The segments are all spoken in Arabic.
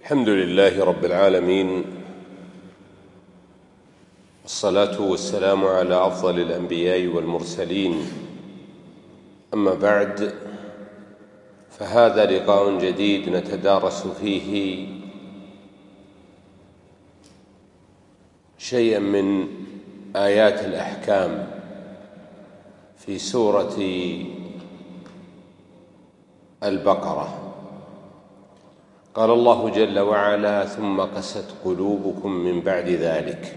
الحمد لله رب العالمين، والصلاة والسلام على أفضل الأنبياء والمرسلين. أما بعد، فهذا لقاء جديد نتدارس فيه شيئا من آيات الأحكام في سورة البقرة. قال الله جل وعلا: ثم قست قلوبكم من بعد ذلك.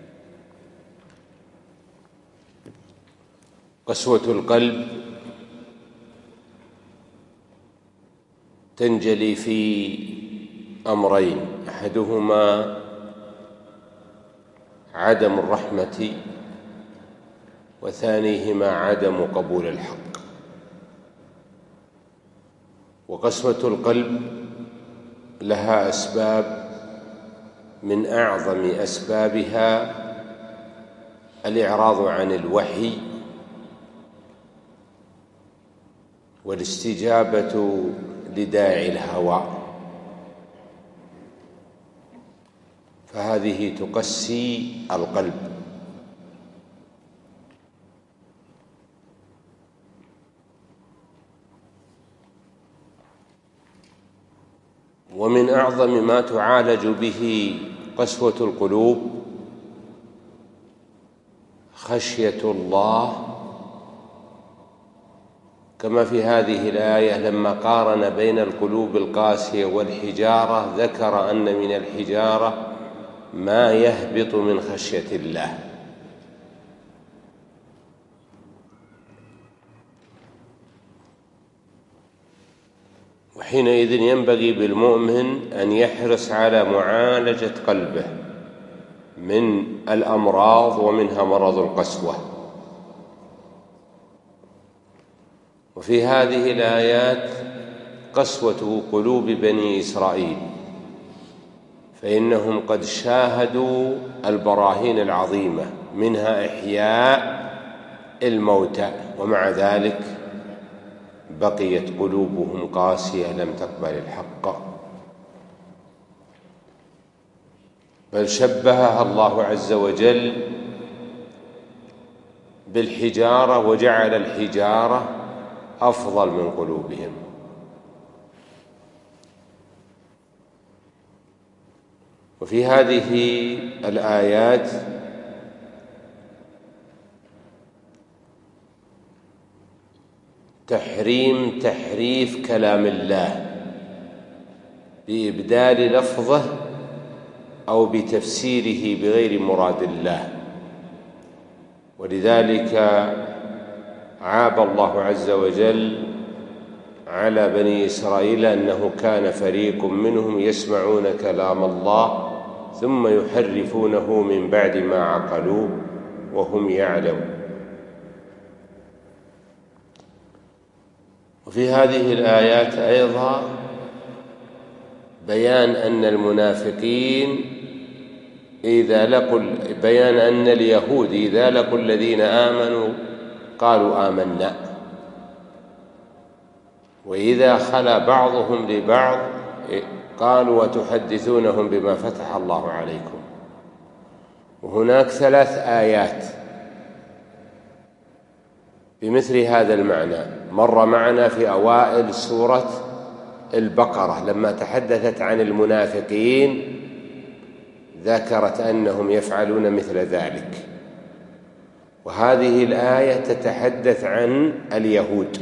قسوة القلب تنجلي في أمرين: أحدهما عدم الرحمة، وثانيهما عدم قبول الحق. وقسوة القلب لها أسباب، من أعظم أسبابها الإعراض عن الوحي والاستجابة لداعي الهوى، فهذه تقسي القلب. ومن أعظم ما تعالج به قسوة القلوب خشية الله، كما في هذه الآية لما قارن بين القلوب القاسية والحجارة ذكر أن من الحجارة ما يهبط من خشية الله. وحينئذ ينبغي بالمؤمن أن يحرص على معالجة قلبه من الأمراض، ومنها مرض القسوة. وفي هذه الآيات قسوة قلوب بني إسرائيل، فإنهم قد شاهدوا البراهين العظيمة، منها إحياء الموتى، ومع ذلك بقيت قلوبهم قاسية لم تقبل الحق، بل شبهها الله عز وجل بالحجارة، وجعل الحجارة أفضل من قلوبهم. وفي هذه الآيات تحريف كلام الله بإبدال لفظه أو بتفسيره بغير مراد الله، ولذلك عاب الله عز وجل على بني إسرائيل أنه كان فريق منهم يسمعون كلام الله ثم يحرفونه من بعد ما عقلوه وهم يعلمون. وفي هذه الآيات أيضا بيان أن المنافقين بيان أن اليهود إذا لقوا الذين آمنوا قالوا آمنا، وإذا خلا بعضهم لبعض قالوا وتحدثونهم بما فتح الله عليكم. وهناك 3 آيات بمثل هذا المعنى مر معنا في أوائل سورة البقرة، لما تحدثت عن المنافقين ذكرت أنهم يفعلون مثل ذلك. وهذه الآية تتحدث عن اليهود،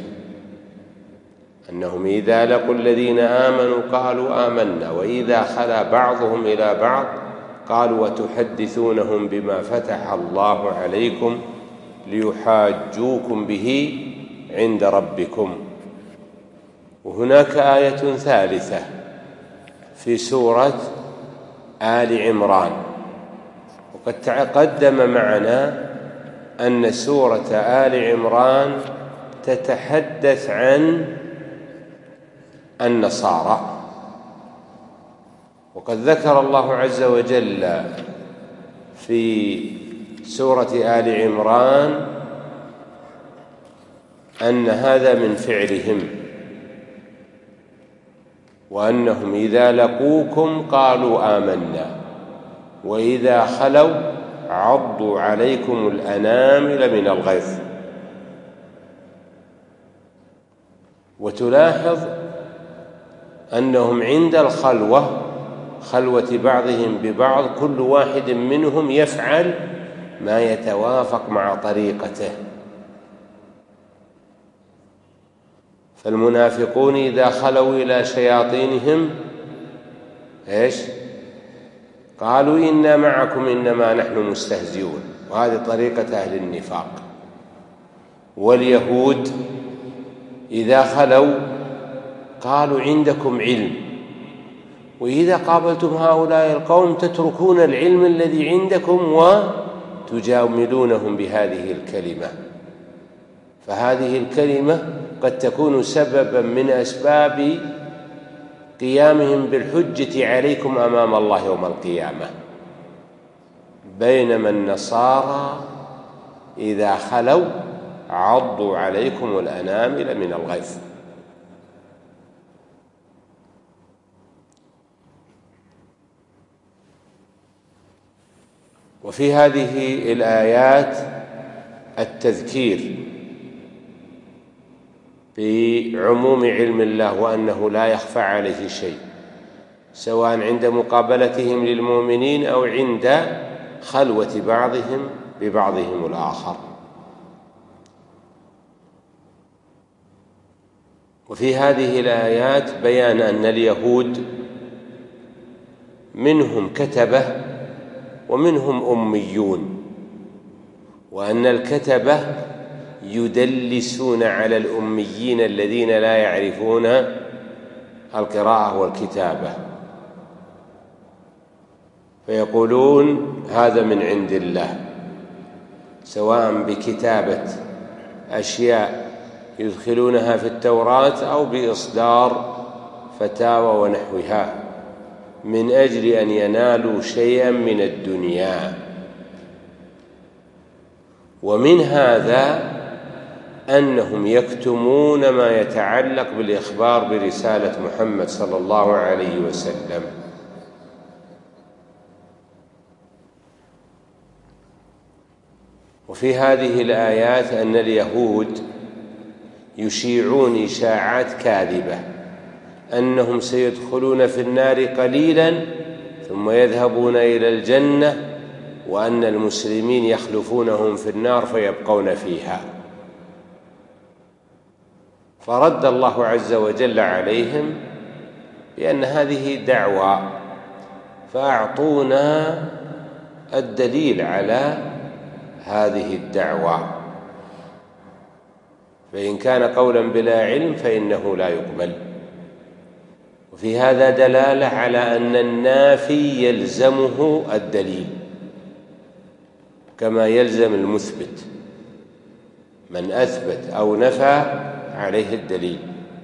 أنهم إذا لقوا الذين آمنوا قالوا آمنا، وإذا خلا بعضهم إلى بعض قالوا وتحدثونهم بما فتح الله عليكم ليحاجوكم به عند ربكم. وهناك آية ثالثة في سورة آل عمران، وقد تقدم معنا أن سورة آل عمران تتحدث عن النصارى، وقد ذكر الله عز وجل في سورة آل عمران أن هذا من فعلهم، وأنهم إذا لقوكم قالوا آمنا وإذا خلوا عضوا عليكم الأنامل من الغيظ. وتلاحظ أنهم عند الخلوة، خلوة بعضهم ببعض، كل واحد منهم يفعل ما يتوافق مع طريقته. فالمنافقون إذا خلوا إلى شياطينهم إيش؟ قالوا إنا معكم إنما نحن مستهزئون، وهذه طريقة أهل النفاق. واليهود إذا خلوا قالوا عندكم علم، وإذا قابلتم هؤلاء القوم تتركون العلم الذي عندكم وتجاملونهم بهذه الكلمة. فهذه الكلمة قد تكون سببا من أسباب قيامهم بالحجة عليكم أمام الله يوم القيامة. بينما النصارى إذا خلوا عضوا عليكم الأنامل من الغيظ. وفي هذه الآيات التذكير بعموم علم الله وأنه لا يخفى عليه شيء، سواء عند مقابلتهم للمؤمنين أو عند خلوة بعضهم ببعضهم الآخر. وفي هذه الآيات بيان أن اليهود منهم كتبة ومنهم أميون، وأن الكتبة يدلسون على الأميين الذين لا يعرفون القراءة والكتابة، فيقولون هذا من عند الله، سواء بكتابة أشياء يدخلونها في التوراة أو بإصدار فتاوى ونحوها من أجل أن ينالوا شيئا من الدنيا. ومن هذا أنهم يكتمون ما يتعلق بالإخبار برسالة محمد صلى الله عليه وسلم. وفي هذه الآيات أن اليهود يشيعون إشاعات كاذبة أنهم سيدخلون في النار قليلا ثم يذهبون إلى الجنة، وأن المسلمين يخلفونهم في النار فيبقون فيها. فرد الله عز وجل عليهم بأن هذه دعوى، فأعطونا الدليل على هذه الدعوى، فإن كان قولا بلا علم فإنه لا يقبل. وفي هذا دلالة على أن النافي يلزمه الدليل كما يلزم المثبت، من أثبت أو نفى عليه الدليل.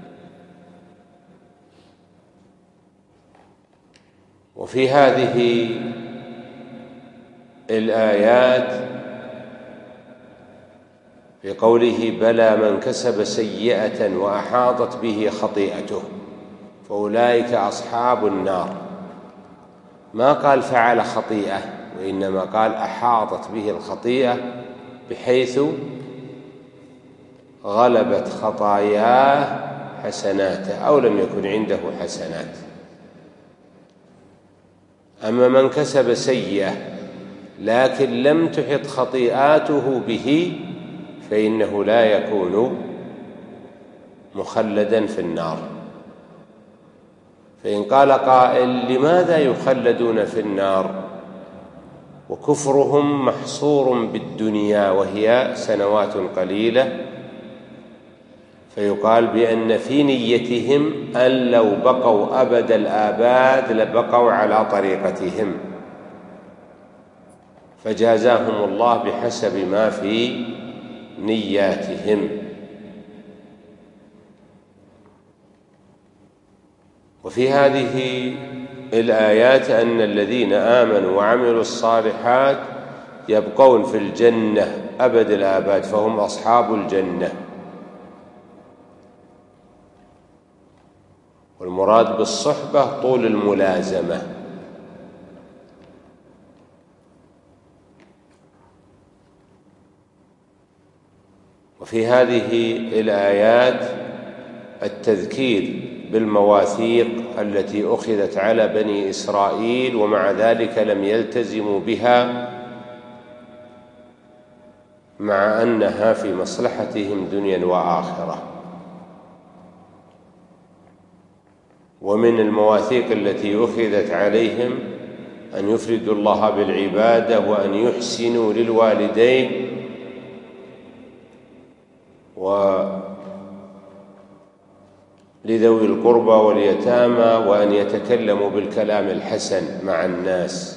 وفي هذه الآيات في قوله بلى من كسب سيئة وأحاطت به خطيئته فأولئك أصحاب النار، ما قال فعل خطيئة، وإنما قال أحاطت به الخطيئة بحيث غلبت خطاياه حسناته أو لم يكن عنده حسنات. أما من كسب سيئة لكن لم تحط خطيئاته به فإنه لا يكون مخلدا في النار. فإن قال قائل لماذا يخلدون في النار وكفرهم محصور بالدنيا وهي سنوات قليلة؟ فيقال بأن في نيتهم أن لو بقوا أبد الآباد لبقوا على طريقتهم، فجازاهم الله بحسب ما في نياتهم. وفي هذه الآيات أن الذين آمنوا وعملوا الصالحات يبقون في الجنة أبد الآباد، فهم أصحاب الجنة. والمراد والمراد بالصحبة طول الملازمة. وفي هذه الآيات التذكير بالمواثيق التي أخذت على بني إسرائيل ومع ذلك لم يلتزموا بها، مع أنها في مصلحتهم دنيا وآخرة. ومن المواثيق التي أخذت عليهم أن يفردوا الله بالعبادة وأن يحسنوا للوالدين ولذوي القربى واليتامى، وأن يتكلموا بالكلام الحسن مع الناس.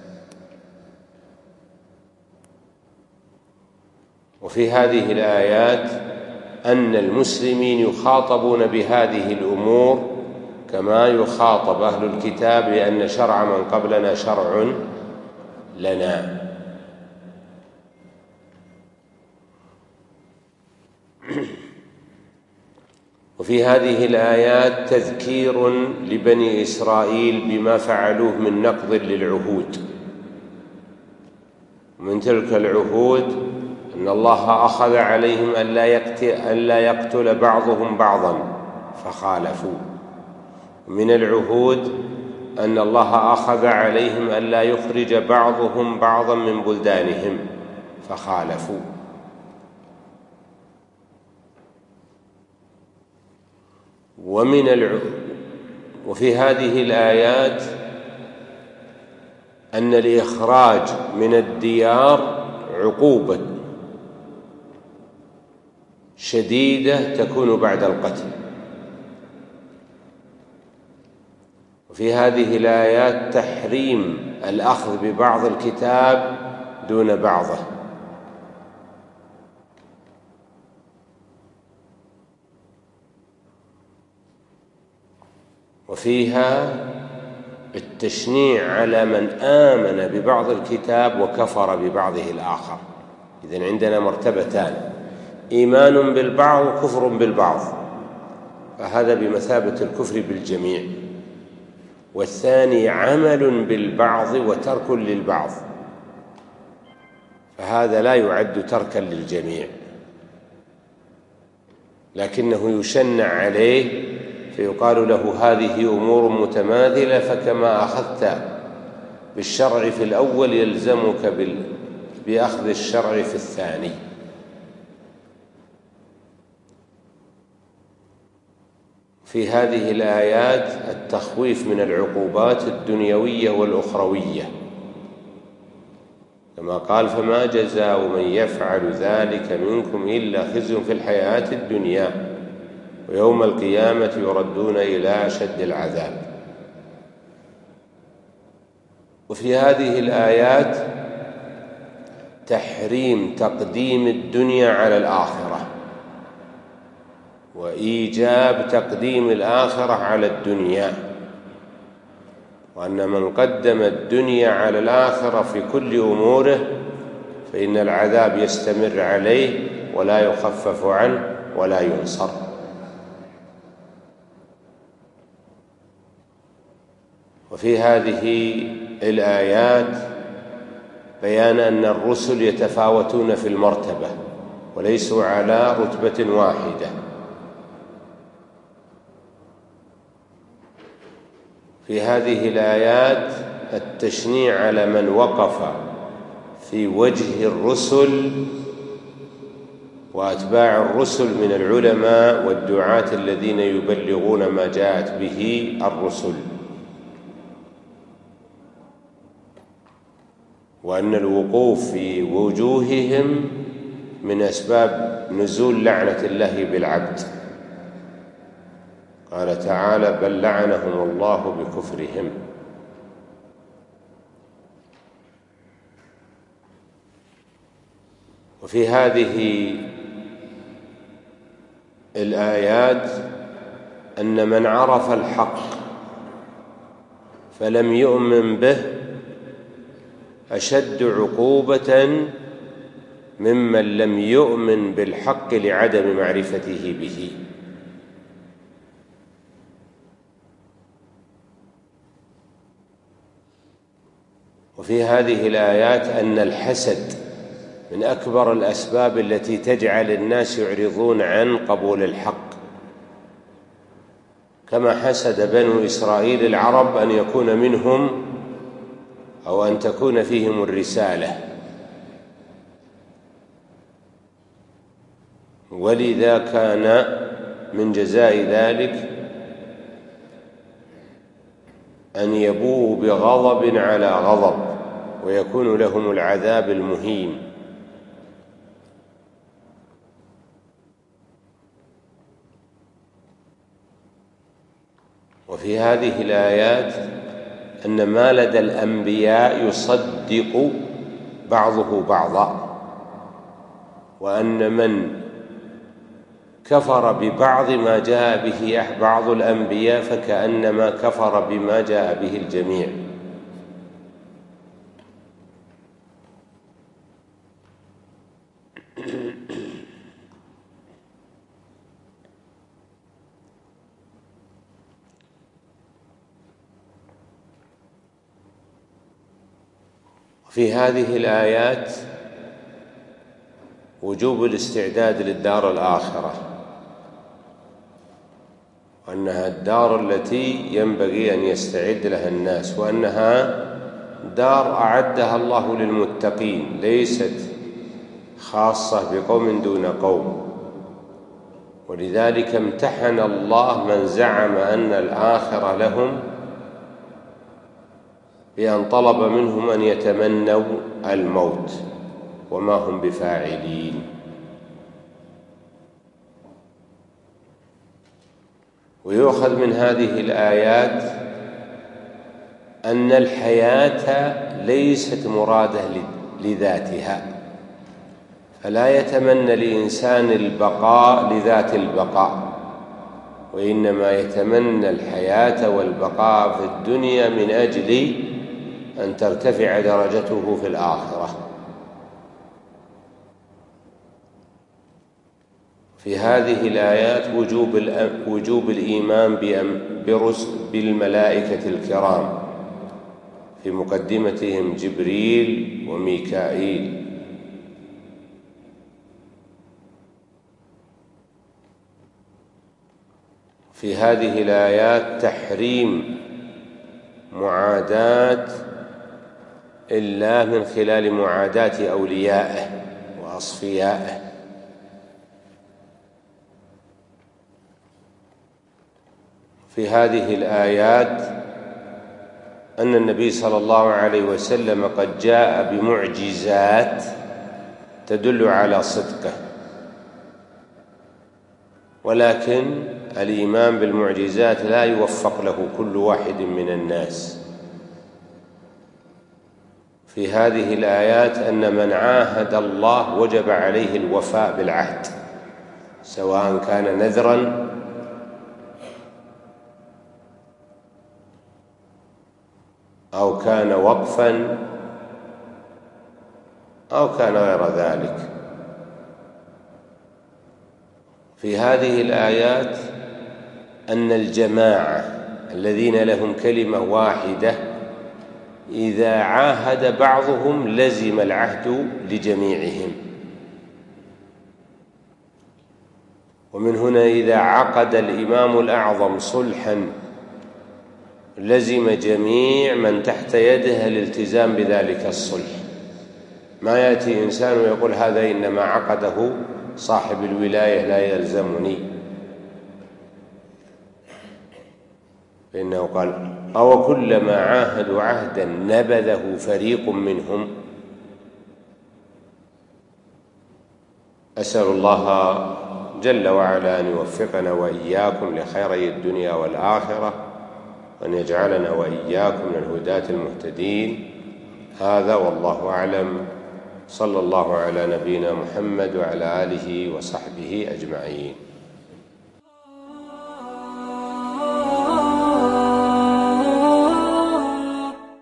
وفي هذه الآيات أن المسلمين يخاطبون بهذه الأمور كما يخاطب أهل الكتاب، لأن شرع من قبلنا شرع لنا. وفي هذه الآيات تذكير لبني إسرائيل بما فعلوه من نقض للعهود. ومن تلك العهود أن الله أخذ عليهم ألا يقتل بعضهم بعضا فخالفوا. من العهود أن الله أخذ عليهم ألا يخرج بعضهم بعضا من بلدانهم فخالفوا. وفي هذه الآيات أن الإخراج من الديار عقوبة شديدة تكون بعد القتل. وفي هذه الآيات تحريم الأخذ ببعض الكتاب دون بعضه. وفيها التشنيع على من آمن ببعض الكتاب وكفر ببعضه الآخر. إذن عندنا مرتبتان: إيمان بالبعض وكفر بالبعض، فهذا بمثابة الكفر بالجميع. والثاني عمل بالبعض وترك للبعض، فهذا لا يعد تركا للجميع، لكنه يشنع عليه فيقال له هذه أمور متماثلة، فكما أخذت بالشرع في الأول يلزمك بأخذ الشرع في الثاني. في هذه الآيات التخويف من العقوبات الدنيوية والأخروية، كما قال: فما جزاء من يفعل ذلك منكم إلا خزي في الحياة الدنيا ويوم القيامة يردون إلى أشد العذاب. وفي هذه الآيات تحريم تقديم الدنيا على الآخرة، وإيجاب تقديم الآخرة على الدنيا، وأن من قدم الدنيا على الآخرة في كل أموره فإن العذاب يستمر عليه ولا يخفف عنه ولا ينصر. وفي هذه الآيات بيان أن الرسل يتفاوتون في المرتبة وليسوا على رتبة واحدة. في هذه الآيات التشنيع على من وقف في وجه الرسل وأتباع الرسل من العلماء والدعاة الذين يبلغون ما جاءت به الرسل، وأن الوقوف في وجوههم من أسباب نزول لعنة الله بالعبد. قال تعالى: بل لعنهم الله بكفرهم. وفي هذه الآيات أن من عرف الحق فلم يؤمن به أشد عقوبة ممن لم يؤمن بالحق لعدم معرفته به. وفي هذه الآيات أن الحسد من أكبر الأسباب التي تجعل الناس يعرضون عن قبول الحق، كما حسد بنو إسرائيل العرب أن يكون منهم أو أن تكون فيهم الرسالة، ولذا كان من جزاء ذلك أن يبوءوا بغضب على غضب ويكون لهم العذاب المهين. وفي هذه الآيات أن ما لدى الأنبياء يصدق بعضه بعضا، وأن من كفر ببعض ما جاء به بعض الأنبياء فكأنما كفر بما جاء به الجميع. في هذه الآيات وجوب الاستعداد للدار الآخرة، وأنها الدار التي ينبغي أن يستعد لها الناس، وأنها دار أعدها الله للمتقين ليست خاصة بقوم دون قوم. ولذلك امتحن الله من زعم أن الآخرة لهم بأن طلب منهم أن يتمنوا الموت وما هم بفاعلين. ويؤخذ من هذه الآيات أن الحياة ليست مرادة لذاتها، فلا يتمنى الإنسان البقاء لذات البقاء، وإنما يتمنى الحياة والبقاء في الدنيا من أجل أن ترتفع درجته في الآخرة. في هذه الآيات وجوب الإيمان بالملائكة الكرام، في مقدمتهم جبريل وميكائيل. في هذه الآيات تحريم معاداة الله من خلال معاداة أوليائه وأصفيائه. في هذه الآيات أن النبي صلى الله عليه وسلم قد جاء بمعجزات تدل على صدقه، ولكن الإيمان بالمعجزات لا يوفق له كل واحد من الناس. في هذه الآيات أن من عاهد الله وجب عليه الوفاء بالعهد، سواء كان نذرا أو كان وقفا أو كان غير ذلك. في هذه الآيات أن الجماعة الذين لهم كلمة واحدة إذا عاهد بعضهم لزم العهد لجميعهم، ومن هنا إذا عقد الإمام الأعظم صلحا لزم جميع من تحت يده الالتزام بذلك الصلح. ما يأتي إنسان ويقول هذا إنما عقده صاحب الولاية لا يلزمني، فإنه قال أو كلما عاهدوا عهدا نبذه فريق منهم. أسأل الله جل وعلا أن يوفقنا وإياكم لخيري الدنيا والآخرة، وأن يجعلنا وإياكم من الهداة المهتدين. هذا والله أعلم، صلى الله على نبينا محمد وعلى آله وصحبه أجمعين.